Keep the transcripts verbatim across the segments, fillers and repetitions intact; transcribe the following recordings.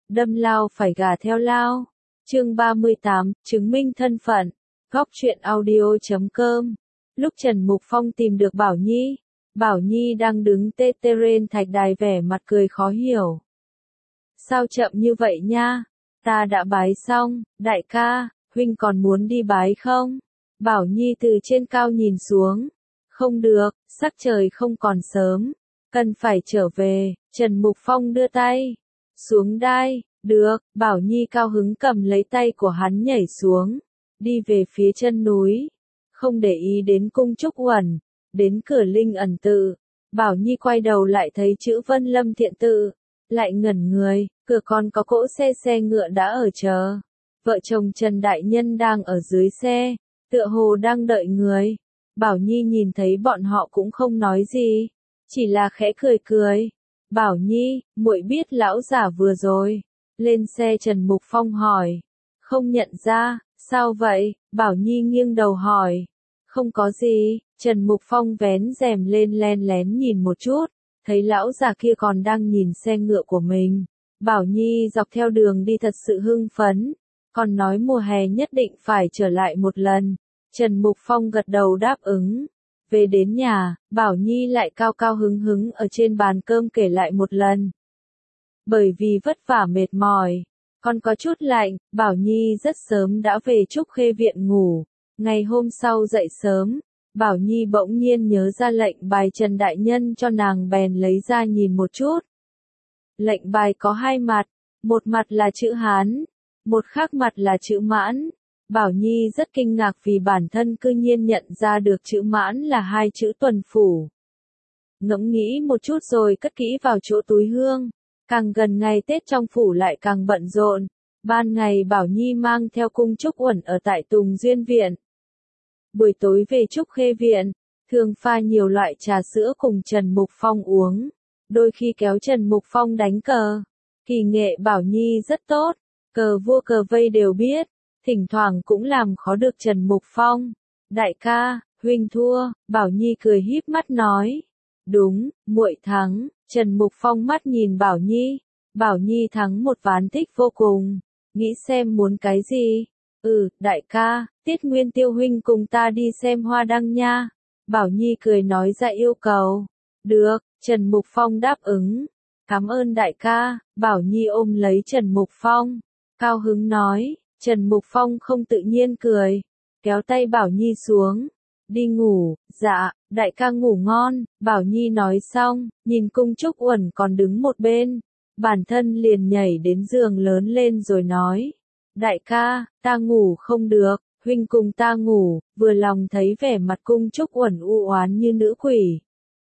đâm lao phải gà theo lao. Chương ba mươi tám, chứng minh thân phận. Góc truyện audio chấm com. Lúc Trần Mục Phong tìm được Bảo Nhi, Bảo Nhi đang đứng tê tê trên thạch đài vẻ mặt cười khó hiểu. Sao chậm như vậy nha? Ta đã bái xong, đại ca, huynh còn muốn đi bái không? Bảo Nhi từ trên cao nhìn xuống. Không được, sắc trời không còn sớm, cần phải trở về. Trần Mục Phong đưa tay xuống đai. Được, Bảo Nhi cao hứng cầm lấy tay của hắn nhảy xuống, đi về phía chân núi, không để ý đến cung trúc uẩn. Đến cửa linh ẩn tự, Bảo Nhi quay đầu lại thấy chữ Vân Lâm Thiện tự, lại ngẩn người, cửa còn có cỗ xe xe ngựa đã ở chờ. Vợ chồng Trần Đại Nhân đang ở dưới xe, tựa hồ đang đợi người. Bảo Nhi nhìn thấy bọn họ cũng không nói gì, chỉ là khẽ cười cười. Bảo Nhi, muội biết lão giả vừa rồi lên xe Trần Mục Phong hỏi. Không nhận ra, sao vậy? Bảo Nhi nghiêng đầu hỏi. Không có gì. Trần Mục Phong vén rèm lên len lén nhìn một chút, thấy lão già kia còn đang nhìn xe ngựa của mình. Bảo Nhi dọc theo đường đi thật sự hưng phấn, còn nói mùa hè nhất định phải trở lại một lần. Trần Mục Phong gật đầu đáp ứng. Về đến nhà, Bảo Nhi lại cao cao hứng hứng ở trên bàn cơm kể lại một lần. Bởi vì vất vả mệt mỏi, còn có chút lạnh, Bảo Nhi rất sớm đã về Trúc Khê viện ngủ. Ngày hôm sau dậy sớm, Bảo Nhi bỗng nhiên nhớ ra lệnh bài Trần Đại Nhân cho nàng bèn lấy ra nhìn một chút. Lệnh bài có hai mặt, một mặt là chữ Hán, một khác mặt là chữ Mãn. Bảo Nhi rất kinh ngạc vì bản thân cư nhiên nhận ra được chữ Mãn là hai chữ tuần phủ. Ngẫm nghĩ một chút rồi cất kỹ vào chỗ túi hương. Càng gần ngày Tết trong phủ lại càng bận rộn. Ban ngày Bảo Nhi mang theo cung trúc uẩn ở tại Tùng Duyên Viện. Buổi tối về Trúc Khê Viện, thường pha nhiều loại trà sữa cùng Trần Mục Phong uống. Đôi khi kéo Trần Mục Phong đánh cờ. Kỳ nghệ Bảo Nhi rất tốt, cờ vua cờ vây đều biết, thỉnh thoảng cũng làm khó được Trần Mục Phong. Đại ca, huynh thua, Bảo Nhi cười híp mắt nói. Đúng, muội thắng. Trần Mục Phong mắt nhìn Bảo Nhi. Bảo Nhi thắng một ván thích vô cùng. Nghĩ xem muốn cái gì? Ừ, đại ca, Tiết Nguyên Tiêu huynh cùng ta đi xem hoa đăng nha. Bảo Nhi cười nói ra yêu cầu. Được, Trần Mục Phong đáp ứng. Cảm ơn đại ca. Bảo Nhi ôm lấy Trần Mục Phong, cao hứng nói. Trần Mục Phong không tự nhiên cười, kéo tay Bảo Nhi xuống. Đi ngủ. Dạ, đại ca ngủ ngon. Bảo Nhi nói xong, nhìn cung trúc uẩn còn đứng một bên, bản thân liền nhảy đến giường lớn lên rồi nói. Đại ca, ta ngủ không được, huynh cùng ta ngủ. Vừa lòng thấy vẻ mặt cung trúc uẩn u oán như nữ quỷ.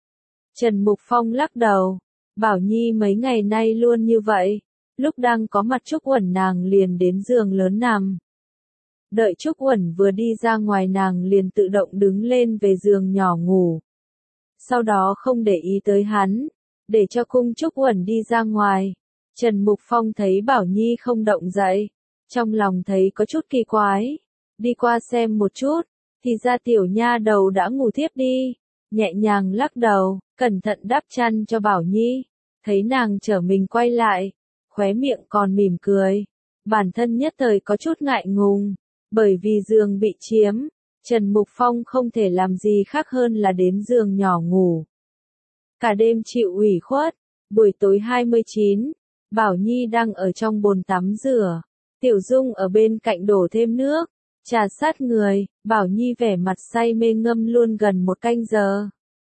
Trần Mục Phong lắc đầu. Bảo Nhi mấy ngày nay luôn như vậy. Lúc đang có mặt trúc uẩn nàng liền đến giường lớn nằm. Đợi Trúc Uẩn vừa đi ra ngoài nàng liền tự động đứng lên về giường nhỏ ngủ. Sau đó không để ý tới hắn, để cho cung Trúc Uẩn đi ra ngoài. Trần Mục Phong thấy Bảo Nhi không động dậy, trong lòng thấy có chút kỳ quái. Đi qua xem một chút, thì ra tiểu nha đầu đã ngủ thiếp đi. Nhẹ nhàng lắc đầu, cẩn thận đắp chăn cho Bảo Nhi. Thấy nàng trở mình quay lại, khóe miệng còn mỉm cười. Bản thân nhất thời có chút ngại ngùng. Bởi vì giường bị chiếm, Trần Mục Phong không thể làm gì khác hơn là đến giường nhỏ ngủ. Cả đêm chịu ủy khuất. Buổi tối hai mươi chín, Bảo Nhi đang ở trong bồn tắm rửa. Tiểu Dung ở bên cạnh đổ thêm nước, trà sát người. Bảo Nhi vẻ mặt say mê ngâm luôn gần một canh giờ.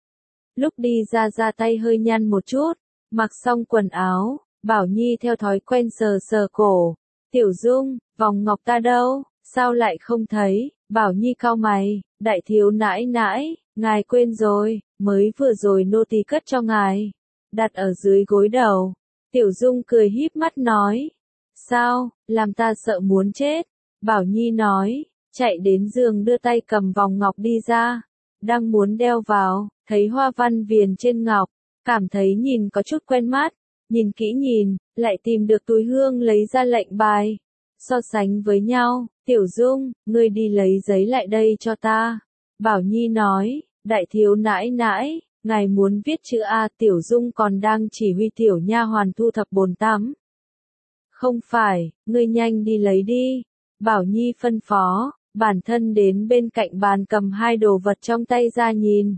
Lúc đi ra ra tay hơi nhăn một chút, mặc xong quần áo, Bảo Nhi theo thói quen sờ sờ cổ. Tiểu Dung, vòng ngọc ta đâu? Sao lại không thấy? Bảo Nhi cau mày. Đại thiếu nãi nãi, ngài quên rồi, mới vừa rồi nô tỳ cất cho ngài, đặt ở dưới gối đầu. Tiểu Dung cười híp mắt nói. Sao, làm ta sợ muốn chết. Bảo Nhi nói, chạy đến giường đưa tay cầm vòng ngọc đi ra, đang muốn đeo vào, thấy hoa văn viền trên ngọc, cảm thấy nhìn có chút quen mắt, nhìn kỹ nhìn, lại tìm được túi hương lấy ra lệnh bài. So sánh với nhau, Tiểu Dung, ngươi đi lấy giấy lại đây cho ta. Bảo Nhi nói, đại thiếu nãi nãi, ngài muốn viết chữ A. Tiểu Dung còn đang chỉ huy tiểu nha hoàn thu thập bồn tắm. Không phải, ngươi nhanh đi lấy đi. Bảo Nhi phân phó, bản thân đến bên cạnh bàn cầm hai đồ vật trong tay ra nhìn.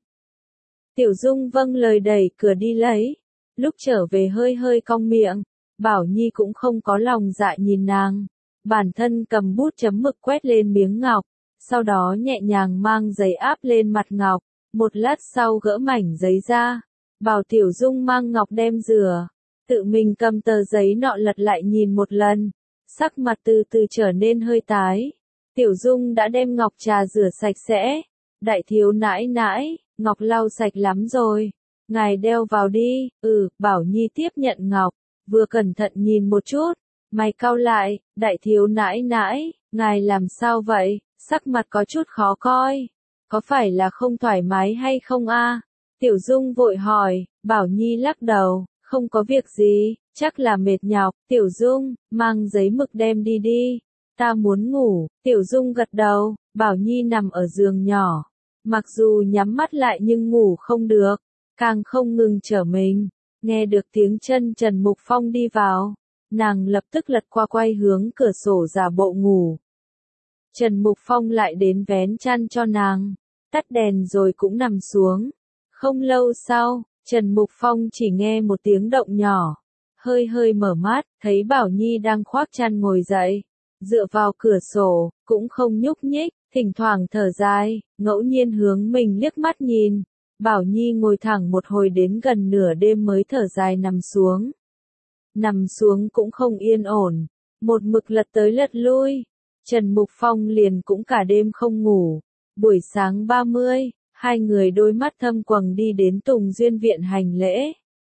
Tiểu Dung vâng lời đẩy cửa đi lấy. Lúc trở về hơi hơi cong miệng, Bảo Nhi cũng không có lòng dạ nhìn nàng. Bản thân cầm bút chấm mực quét lên miếng ngọc, sau đó nhẹ nhàng mang giấy áp lên mặt ngọc. Một lát sau gỡ mảnh giấy ra, bảo Tiểu Dung mang ngọc đem rửa. Tự mình cầm tờ giấy nọ lật lại nhìn một lần, sắc mặt từ từ trở nên hơi tái. Tiểu Dung đã đem ngọc trà rửa sạch sẽ. Đại thiếu nãi nãi, ngọc lau sạch lắm rồi. Ngài đeo vào đi. Ừ, Bảo Nhi tiếp nhận ngọc, vừa cẩn thận nhìn một chút, mày cau lại. Đại thiếu nãi nãi, ngài làm sao vậy? Sắc mặt có chút khó coi. Có phải là không thoải mái hay không a? Tiểu Dung vội hỏi. Bảo Nhi lắc đầu, không có việc gì, chắc là mệt nhọc. Tiểu Dung, mang giấy mực đem đi đi. Ta muốn ngủ. Tiểu Dung gật đầu. Bảo Nhi nằm ở giường nhỏ, mặc dù nhắm mắt lại nhưng ngủ không được, càng không ngừng trở mình. Nghe được tiếng chân Trần Mục Phong đi vào, nàng lập tức lật qua quay hướng cửa sổ giả bộ ngủ. Trần Mục Phong lại đến vén chăn cho nàng, tắt đèn rồi cũng nằm xuống. Không lâu sau, Trần Mục Phong chỉ nghe một tiếng động nhỏ, hơi hơi mở mắt, thấy Bảo Nhi đang khoác chăn ngồi dậy, dựa vào cửa sổ, cũng không nhúc nhích, thỉnh thoảng thở dài, ngẫu nhiên hướng mình liếc mắt nhìn. Bảo Nhi ngồi thẳng một hồi đến gần nửa đêm mới thở dài nằm xuống. Nằm xuống cũng không yên ổn, một mực lật tới lật lui. Trần Mục Phong liền cũng cả đêm không ngủ. Buổi sáng ba mươi, hai người đôi mắt thâm quầng đi đến Tùng Duyên viện hành lễ.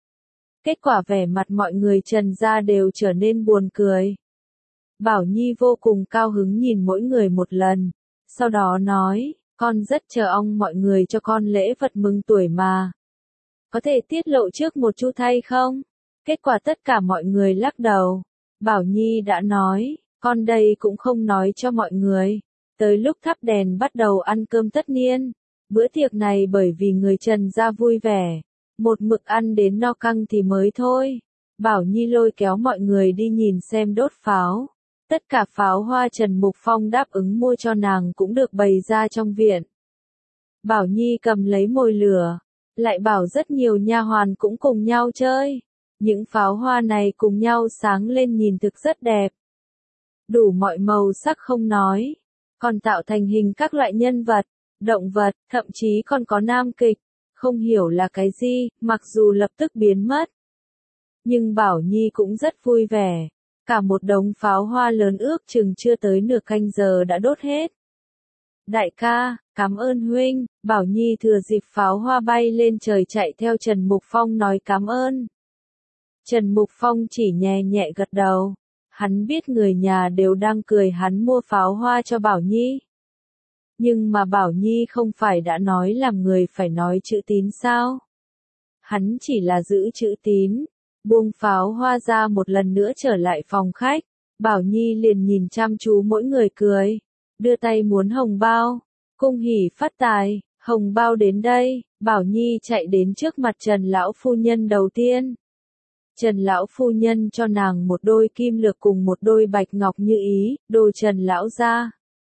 Kết quả vẻ mặt mọi người Trần gia đều trở nên buồn cười. Bảo Nhi vô cùng cao hứng nhìn mỗi người một lần, sau đó nói, con rất chờ ông mọi người cho con lễ vật mừng tuổi mà. Có thể tiết lộ trước một chút hay không? Kết quả tất cả mọi người lắc đầu. Bảo Nhi đã nói, con đây cũng không nói cho mọi người. Tới lúc thắp đèn bắt đầu ăn cơm tất niên. Bữa tiệc này bởi vì người Trần gia vui vẻ, một mực ăn đến no căng thì mới thôi. Bảo Nhi lôi kéo mọi người đi nhìn xem đốt pháo. Tất cả pháo hoa Trần Mục Phong đáp ứng mua cho nàng cũng được bày ra trong viện. Bảo Nhi cầm lấy mồi lửa, lại bảo rất nhiều nha hoàn cũng cùng nhau chơi. Những pháo hoa này cùng nhau sáng lên nhìn thực rất đẹp. Đủ mọi màu sắc không nói, còn tạo thành hình các loại nhân vật, động vật, thậm chí còn có nam kịch, không hiểu là cái gì, mặc dù lập tức biến mất. Nhưng Bảo Nhi cũng rất vui vẻ. Cả một đống pháo hoa lớn ước chừng chưa tới nửa canh giờ đã đốt hết. Đại ca, cảm ơn huynh. Bảo Nhi thừa dịp pháo hoa bay lên trời chạy theo Trần Mục Phong nói cảm ơn. Trần Mục Phong chỉ nhẹ nhẹ gật đầu. Hắn biết người nhà đều đang cười hắn mua pháo hoa cho Bảo Nhi. Nhưng mà Bảo Nhi không phải đã nói làm người phải nói chữ tín sao? Hắn chỉ là giữ chữ tín. Buông pháo hoa ra một lần nữa trở lại phòng khách. Bảo Nhi liền nhìn chăm chú mỗi người cười. Đưa tay muốn hồng bao. Cung hỉ phát tài, hồng bao đến đây. Bảo Nhi chạy đến trước mặt Trần lão phu nhân đầu tiên. Trần lão phu nhân cho nàng một đôi kim lược cùng một đôi bạch ngọc như ý, đồ Trần lão gia.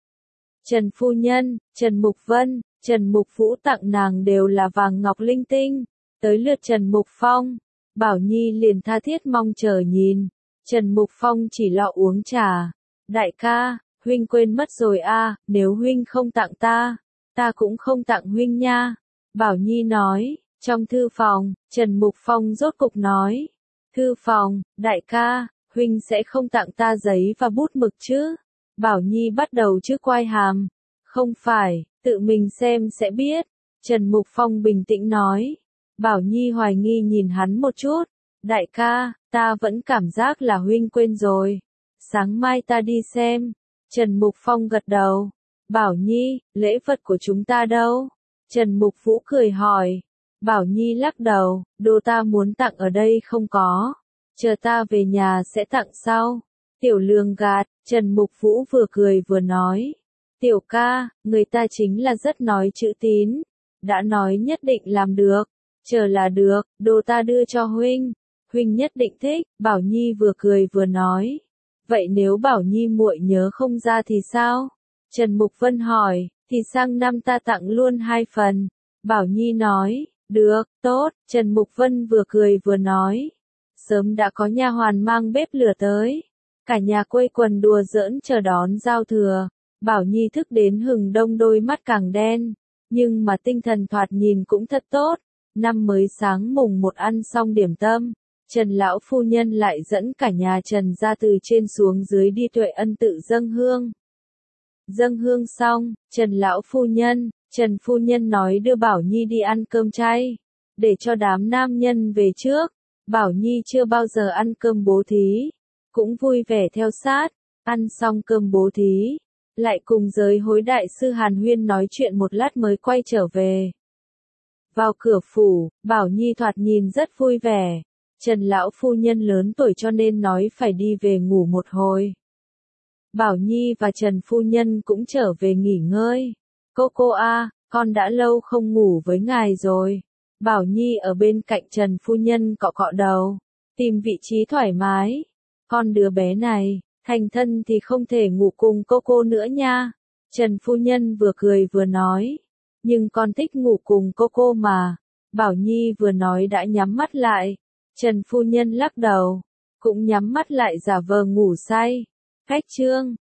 Trần phu nhân, Trần Mục Vân, Trần Mục Vũ tặng nàng đều là vàng ngọc linh tinh. Tới lượt Trần Mục Phong, Bảo Nhi liền tha thiết mong chờ nhìn. Trần Mục Phong chỉ lọ uống trà. Đại ca, huynh quên mất rồi a, nếu huynh không tặng ta, ta cũng không tặng huynh nha. Bảo Nhi nói, trong thư phòng, Trần Mục Phong rốt cục nói. Thư phòng, đại ca, huynh sẽ không tặng ta giấy và bút mực chứ? Bảo Nhi bắt đầu trước quai hàm. Không phải, tự mình xem sẽ biết. Trần Mục Phong bình tĩnh nói. Bảo Nhi hoài nghi nhìn hắn một chút. Đại ca, ta vẫn cảm giác là huynh quên rồi. Sáng mai ta đi xem. Trần Mục Phong gật đầu. Bảo Nhi, lễ vật của chúng ta đâu? Trần Mục Vũ cười hỏi. Bảo Nhi lắc đầu, đồ ta muốn tặng ở đây không có. Chờ ta về nhà sẽ tặng sau. Tiểu lường gạt, Trần Mục Vũ vừa cười vừa nói. Tiểu ca, người ta chính là rất nói chữ tín. Đã nói nhất định làm được. Chờ là được, đồ ta đưa cho huynh. Huynh nhất định thích. Bảo Nhi vừa cười vừa nói. Vậy nếu Bảo Nhi muội nhớ không ra thì sao? Trần Mục Vân hỏi, thì sang năm ta tặng luôn hai phần. Bảo Nhi nói, được, tốt. Trần Mục Vân vừa cười vừa nói. Sớm đã có nha hoàn mang bếp lửa tới. Cả nhà quây quần đùa giỡn chờ đón giao thừa. Bảo Nhi thức đến hừng đông đôi mắt càng đen. Nhưng mà tinh thần thoạt nhìn cũng thật tốt. Năm mới sáng mùng một ăn xong điểm tâm. Trần lão phu nhân lại dẫn cả nhà Trần ra từ trên xuống dưới đi Tuệ Ân tự dâng hương. Dâng hương xong, Trần lão phu nhân, Trần phu nhân nói đưa Bảo Nhi đi ăn cơm chay, để cho đám nam nhân về trước. Bảo Nhi chưa bao giờ ăn cơm bố thí, cũng vui vẻ theo sát, ăn xong cơm bố thí, lại cùng giới hối đại sư Hàn Huyên nói chuyện một lát mới quay trở về. Vào cửa phủ, Bảo Nhi thoạt nhìn rất vui vẻ. Trần lão phu nhân lớn tuổi cho nên nói phải đi về ngủ một hồi. Bảo Nhi và Trần phu nhân cũng trở về nghỉ ngơi. Cô cô a, con đã lâu không ngủ với ngài rồi. Bảo Nhi ở bên cạnh Trần phu nhân cọ cọ đầu, tìm vị trí thoải mái. Con đứa bé này, thành thân thì không thể ngủ cùng cô cô nữa nha. Trần phu nhân vừa cười vừa nói, nhưng con thích ngủ cùng cô cô mà. Bảo Nhi vừa nói đã nhắm mắt lại. Trần phu nhân lắc đầu, cũng nhắm mắt lại giả vờ ngủ say. Cách chương